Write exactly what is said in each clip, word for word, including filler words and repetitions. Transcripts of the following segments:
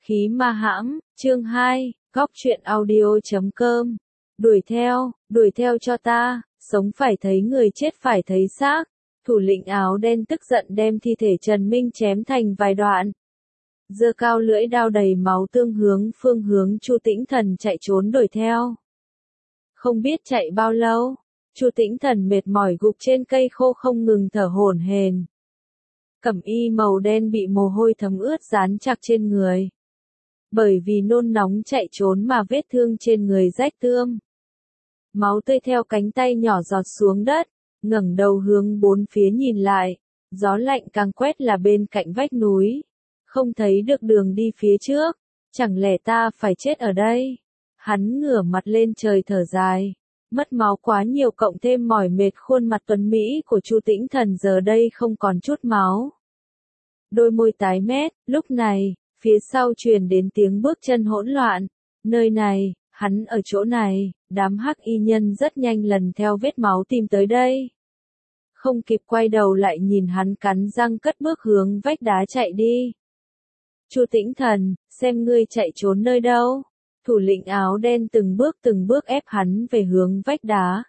Khí ma hãm, chương hai, góc truyện audio.com. Đuổi theo, đuổi theo cho ta, sống phải thấy người chết phải thấy xác. Thủ lĩnh áo đen tức giận đem thi thể Trần Minh chém thành vài đoạn. Giơ cao lưỡi đao đầy máu tương hướng phương hướng Chu Tĩnh Thần chạy trốn đuổi theo. Không biết chạy bao lâu, Chu Tĩnh Thần mệt mỏi gục trên cây khô không ngừng thở hổn hển. Cẩm y màu đen bị mồ hôi thấm ướt dán chặt trên người. Bởi vì nôn nóng chạy trốn mà vết thương trên người rách tươm. Máu tươi theo cánh tay nhỏ giọt xuống đất, ngẩng đầu hướng bốn phía nhìn lại, gió lạnh càng quét là bên cạnh vách núi. Không thấy được đường đi phía trước, chẳng lẽ ta phải chết ở đây? Hắn ngửa mặt lên trời thở dài, mất máu quá nhiều cộng thêm mỏi mệt khuôn mặt tuấn mỹ của Chu Tĩnh Thần giờ đây không còn chút máu. Đôi môi tái mét, lúc này, phía sau truyền đến tiếng bước chân hỗn loạn. Nơi này, hắn ở chỗ này, đám hắc y nhân rất nhanh lần theo vết máu tìm tới đây. Không kịp quay đầu lại nhìn hắn cắn răng cất bước hướng vách đá chạy đi. Chu Tĩnh Thần, xem ngươi chạy trốn nơi đâu. Thủ lĩnh áo đen từng bước từng bước ép hắn về hướng vách đá.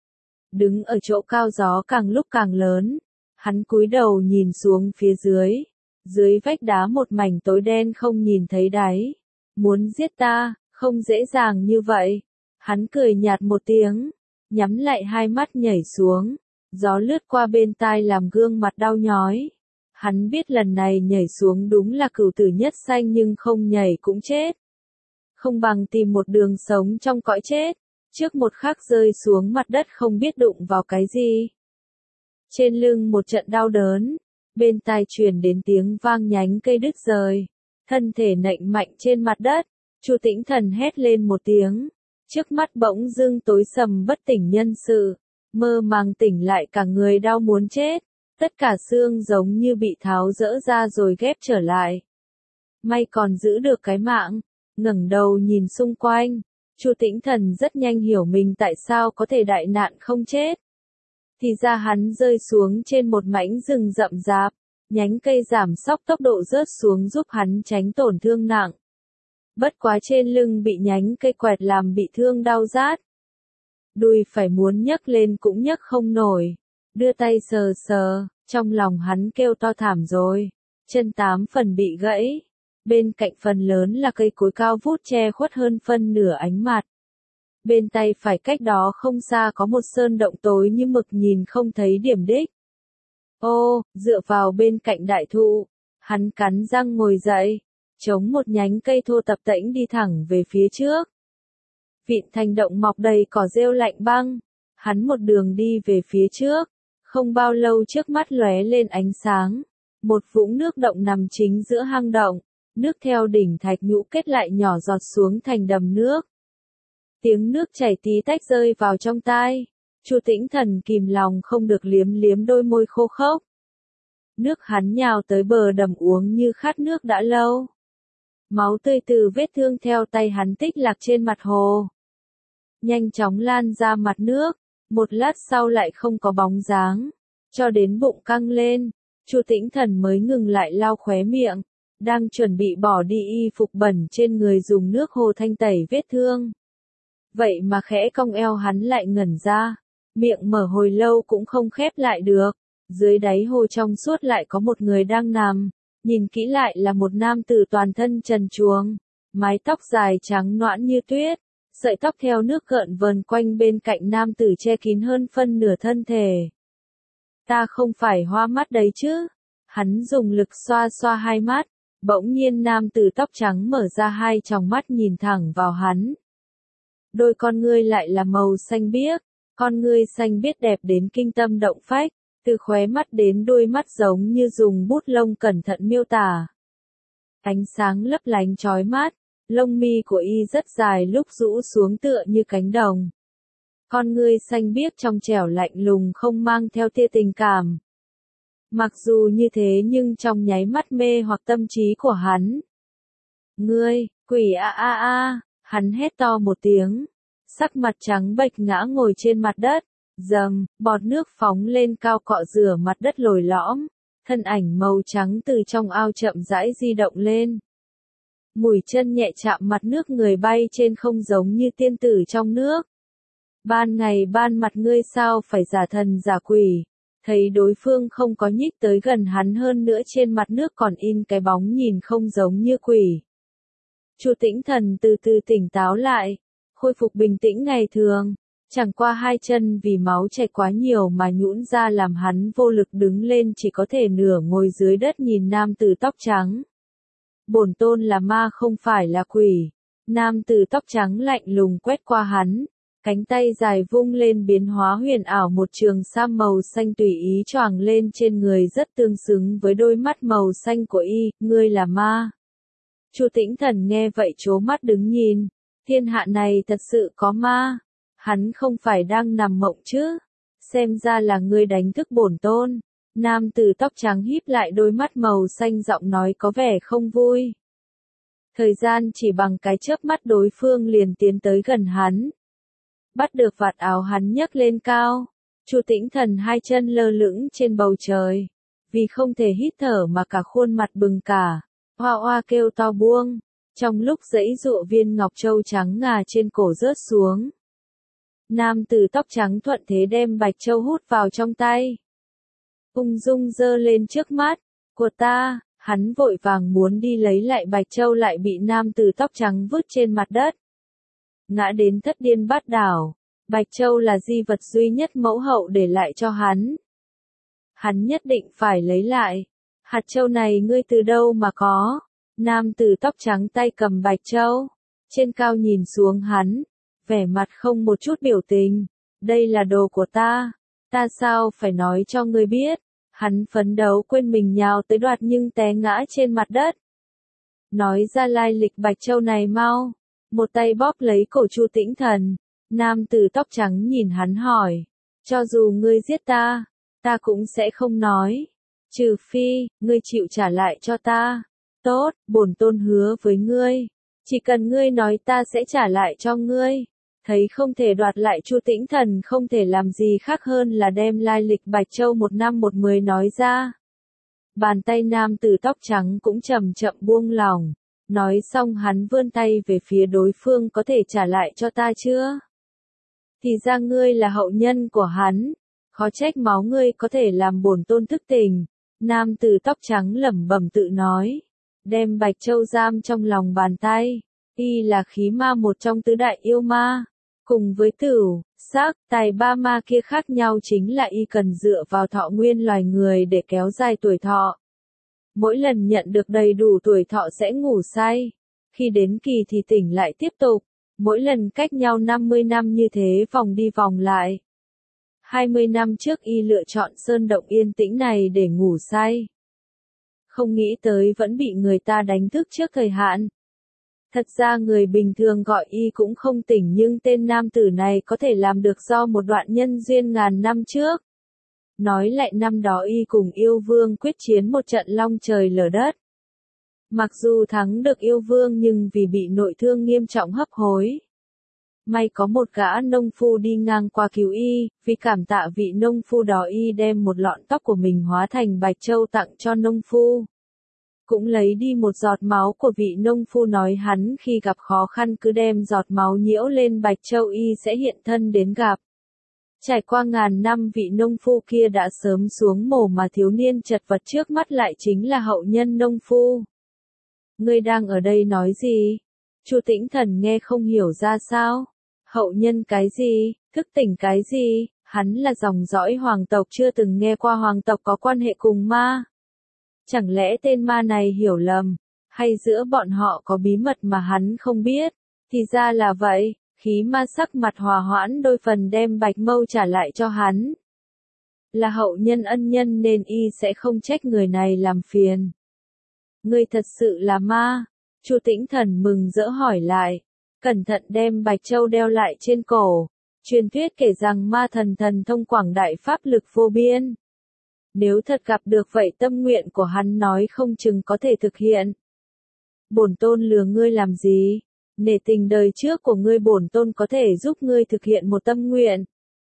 Đứng ở chỗ cao gió càng lúc càng lớn, hắn cúi đầu nhìn xuống phía dưới. Dưới vách đá một mảnh tối đen không nhìn thấy đáy. Muốn giết ta, không dễ dàng như vậy. Hắn cười nhạt một tiếng, nhắm lại hai mắt nhảy xuống. Gió lướt qua bên tai làm gương mặt đau nhói. Hắn biết lần này nhảy xuống đúng là cửu tử nhất sanh nhưng không nhảy cũng chết. Không bằng tìm một đường sống trong cõi chết. Trước một khắc rơi xuống mặt đất không biết đụng vào cái gì. Trên lưng một trận đau đớn. Bên tai truyền đến tiếng vang nhánh cây đứt rời. Thân thể nện mạnh trên mặt đất. Chu Tĩnh Thần hét lên một tiếng. Trước mắt bỗng dưng tối sầm bất tỉnh nhân sự. Mơ màng tỉnh lại cả người đau muốn chết. Tất cả xương giống như bị tháo rỡ ra rồi ghép trở lại. May còn giữ được cái mạng. Ngẩng đầu nhìn xung quanh. Chu Tĩnh Thần rất nhanh hiểu mình tại sao có thể đại nạn không chết. Thì ra hắn rơi xuống trên một mảnh rừng rậm rạp, nhánh cây giảm sóc tốc độ rớt xuống giúp hắn tránh tổn thương nặng. Bất quá trên lưng bị nhánh cây quẹt làm bị thương đau rát. Đùi phải muốn nhấc lên cũng nhấc không nổi, đưa tay sờ sờ, trong lòng hắn kêu to thảm rồi, chân tám phần bị gãy, bên cạnh phần lớn là cây cối cao vút che khuất hơn phân nửa ánh mặt. Bên tay phải cách đó không xa có một sơn động tối như mực nhìn không thấy điểm đích. Ô, dựa vào bên cạnh đại thụ, hắn cắn răng ngồi dậy, chống một nhánh cây thô tập tễnh đi thẳng về phía trước. Vịn thành động mọc đầy cỏ rêu lạnh băng, hắn một đường đi về phía trước, không bao lâu trước mắt lóe lên ánh sáng. Một vũng nước động nằm chính giữa hang động, nước theo đỉnh thạch nhũ kết lại nhỏ giọt xuống thành đầm nước. Tiếng nước chảy tí tách rơi vào trong tai. Chu Tĩnh Thần kìm lòng không được liếm liếm đôi môi khô khốc. Nước hắn nhào tới bờ đầm uống như khát nước đã lâu. Máu tươi từ vết thương theo tay hắn tích lạc trên mặt hồ. Nhanh chóng lan ra mặt nước, một lát sau lại không có bóng dáng. Cho đến bụng căng lên, Chu Tĩnh Thần mới ngừng lại lau khóe miệng. Đang chuẩn bị bỏ đi y phục bẩn trên người dùng nước hồ thanh tẩy vết thương. Vậy mà khẽ cong eo hắn lại ngẩn ra, miệng mở hồi lâu cũng không khép lại được, dưới đáy hồ trong suốt lại có một người đang nằm, nhìn kỹ lại là một nam tử toàn thân trần truồng, mái tóc dài trắng nõn như tuyết, sợi tóc theo nước gợn vờn quanh bên cạnh nam tử che kín hơn phân nửa thân thể. Ta không phải hoa mắt đấy chứ? Hắn dùng lực xoa xoa hai mắt, bỗng nhiên nam tử tóc trắng mở ra hai tròng mắt nhìn thẳng vào hắn. Đôi con ngươi lại là màu xanh biếc, con ngươi xanh biếc đẹp đến kinh tâm động phách, từ khóe mắt đến đôi mắt giống như dùng bút lông cẩn thận miêu tả. Ánh sáng lấp lánh chói mắt, lông mi của y rất dài lúc rũ xuống tựa như cánh đồng. Con ngươi xanh biếc trong trẻo lạnh lùng không mang theo tia tình cảm. Mặc dù như thế nhưng trong nháy mắt mê hoặc tâm trí của hắn. Ngươi, quỷ a a a! Hắn hét to một tiếng, sắc mặt trắng bệch ngã ngồi trên mặt đất, dầm, bọt nước phóng lên cao cọ rửa mặt đất lồi lõm, thân ảnh màu trắng từ trong ao chậm rãi di động lên. Mũi chân nhẹ chạm mặt nước, người bay trên không giống như tiên tử trong nước. Ban ngày ban mặt ngươi sao phải giả thần giả quỷ. Thấy đối phương không có nhích tới gần hắn, hơn nữa trên mặt nước còn in cái bóng nhìn không giống như quỷ. Chu Tĩnh Thần từ từ tỉnh táo lại, khôi phục bình tĩnh ngày thường. Chẳng qua hai chân vì máu chảy quá nhiều mà nhũn ra làm hắn vô lực đứng lên, chỉ có thể nửa ngồi dưới đất nhìn nam tử tóc trắng. Bổn tôn là ma không phải là quỷ. Nam tử tóc trắng lạnh lùng quét qua hắn, cánh tay dài vung lên biến hóa huyền ảo, một trường sam màu xanh tùy ý choàng lên trên người, rất tương xứng với đôi mắt màu xanh của y. Ngươi là ma. Chu Tĩnh Thần nghe vậy trố mắt đứng nhìn, thiên hạ này thật sự có ma. Hắn không phải đang nằm mộng chứ? Xem ra là ngươi đánh thức bổn tôn. Nam tử tóc trắng híp lại đôi mắt màu xanh, giọng nói có vẻ không vui. Thời gian chỉ bằng cái chớp mắt đối phương liền tiến tới gần hắn. Bắt được vạt áo hắn nhấc lên cao. Chu Tĩnh Thần hai chân lơ lửng trên bầu trời. Vì không thể hít thở mà cả khuôn mặt bừng cả. Hoa hoa kêu to buông. Trong lúc giãy giụa, viên ngọc châu trắng ngà trên cổ rớt xuống. Nam tử tóc trắng thuận thế đem bạch châu hút vào trong tay. Ung dung giơ lên trước mắt. Của ta, hắn vội vàng muốn đi lấy lại bạch châu, lại bị nam tử tóc trắng vứt trên mặt đất. Ngã đến thất điên bát đảo. Bạch châu là di vật duy nhất mẫu hậu để lại cho hắn. Hắn nhất định phải lấy lại. Hạt châu này ngươi từ đâu mà có? Nam tử tóc trắng tay cầm bạch châu, trên cao nhìn xuống hắn, vẻ mặt không một chút biểu tình. Đây là đồ của ta, ta sao phải nói cho ngươi biết? Hắn phấn đấu quên mình nhào tới đoạt nhưng té ngã trên mặt đất. Nói ra lai lịch bạch châu này mau. Một tay bóp lấy cổ Chu Tĩnh Thần. Nam tử tóc trắng nhìn hắn hỏi, cho dù ngươi giết ta, ta cũng sẽ không nói. Trừ phi, ngươi chịu trả lại cho ta. Tốt, bổn tôn hứa với ngươi. Chỉ cần ngươi nói ta sẽ trả lại cho ngươi. Thấy không thể đoạt lại, Chu Tĩnh Thần không thể làm gì khác hơn là đem lai lịch bạch châu một năm một mười nói ra. Bàn tay nam tử tóc trắng cũng chậm chậm buông lỏng. Nói xong hắn vươn tay về phía đối phương, có thể trả lại cho ta chưa? Thì ra ngươi là hậu nhân của hắn. Khó trách máu ngươi có thể làm bổn tôn thức tỉnh. Nam tử tóc trắng lẩm bẩm tự nói. Đem bạch châu giam trong lòng bàn tay. Y là khí ma, một trong tứ đại yêu ma. Cùng với tửu, xác, tài ba ma kia khác nhau chính là y cần dựa vào thọ nguyên loài người để kéo dài tuổi thọ. Mỗi lần nhận được đầy đủ tuổi thọ sẽ ngủ say. Khi đến kỳ thì tỉnh lại tiếp tục. Mỗi lần cách nhau năm mươi năm, như thế vòng đi vòng lại. hai mươi năm trước y lựa chọn sơn động yên tĩnh này để ngủ say. Không nghĩ tới vẫn bị người ta đánh thức trước thời hạn. Thật ra người bình thường gọi y cũng không tỉnh, nhưng tên nam tử này có thể làm được do một đoạn nhân duyên ngàn năm trước. Nói lại năm đó y cùng yêu vương quyết chiến một trận long trời lở đất. Mặc dù thắng được yêu vương nhưng vì bị nội thương nghiêm trọng hấp hối. May có một gã nông phu đi ngang qua cứu y, vì cảm tạ vị nông phu đó y đem một lọn tóc của mình hóa thành bạch châu tặng cho nông phu. Cũng lấy đi một giọt máu của vị nông phu, nói hắn khi gặp khó khăn cứ đem giọt máu nhiễu lên bạch châu y sẽ hiện thân đến gặp. Trải qua ngàn năm, vị nông phu kia đã sớm xuống mồ mà thiếu niên chật vật trước mắt lại chính là hậu nhân nông phu. Ngươi đang ở đây nói gì? Chu Tĩnh Thần nghe không hiểu ra sao. Hậu nhân cái gì, thức tỉnh cái gì, hắn là dòng dõi hoàng tộc, chưa từng nghe qua hoàng tộc có quan hệ cùng ma. Chẳng lẽ tên ma này hiểu lầm, hay giữa bọn họ có bí mật mà hắn không biết? Thì ra là vậy, khí ma sắc mặt hòa hoãn đôi phần, đem bạch mâu trả lại cho hắn. Là hậu nhân ân nhân nên y sẽ không trách người này làm phiền. Ngươi thật sự là ma? Chu Tĩnh Thần mừng rỡ hỏi lại. Cẩn thận đem bạch châu đeo lại trên cổ. Truyền thuyết kể rằng ma thần thần thông quảng đại, pháp lực vô biên. Nếu thật gặp được vậy, tâm nguyện của hắn nói không chừng có thể thực hiện. Bổn tôn lừa ngươi làm gì? Nể tình đời trước của ngươi, bổn tôn có thể giúp ngươi thực hiện một tâm nguyện.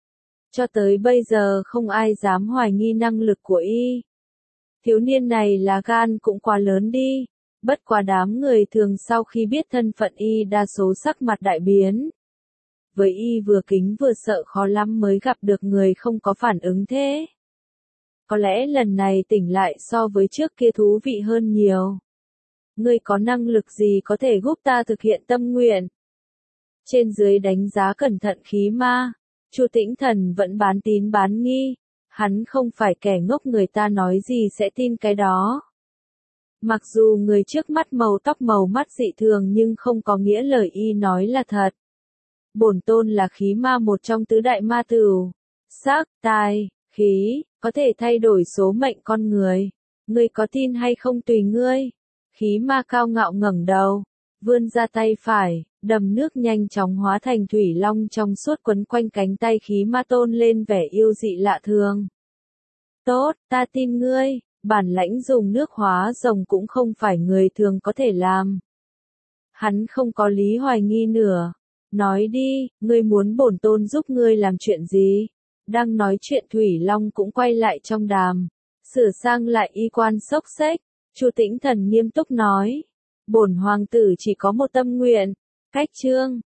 Cho tới bây giờ không ai dám hoài nghi năng lực của y. Thiếu niên này là gan cũng quá lớn đi. Bất quá đám người thường sau khi biết thân phận y đa số sắc mặt đại biến. Với y vừa kính vừa sợ khó lắm mới gặp được người không có phản ứng thế. Có lẽ lần này tỉnh lại so với trước kia thú vị hơn nhiều. Ngươi có năng lực gì có thể giúp ta thực hiện tâm nguyện? Trên dưới đánh giá cẩn thận khí ma, Chu Tĩnh Thần vẫn bán tín bán nghi, hắn không phải kẻ ngốc người ta nói gì sẽ tin cái đó. Mặc dù người trước mắt màu tóc màu mắt dị thường nhưng không có nghĩa lời y nói là thật. Bổn tôn là khí ma một trong tứ đại ma tửu, sắc, tai, khí, có thể thay đổi số mệnh con người. Ngươi có tin hay không tùy ngươi. Khí ma cao ngạo ngẩng đầu, vươn ra tay phải, đầm nước nhanh chóng hóa thành thủy long trong suốt quấn quanh cánh tay khí ma tôn lên vẻ yêu dị lạ thường. Tốt, ta tin ngươi, bản lãnh dùng nước hóa rồng cũng không phải người thường có thể làm. Hắn không có lý hoài nghi nữa. Nói đi, ngươi muốn bổn tôn giúp ngươi làm chuyện gì? Đang nói chuyện Thủy Long cũng quay lại trong đàm, sửa sang lại y quan xốc xếch. Chu Tĩnh Thần nghiêm túc nói, bổn hoàng tử chỉ có một tâm nguyện, cách chương.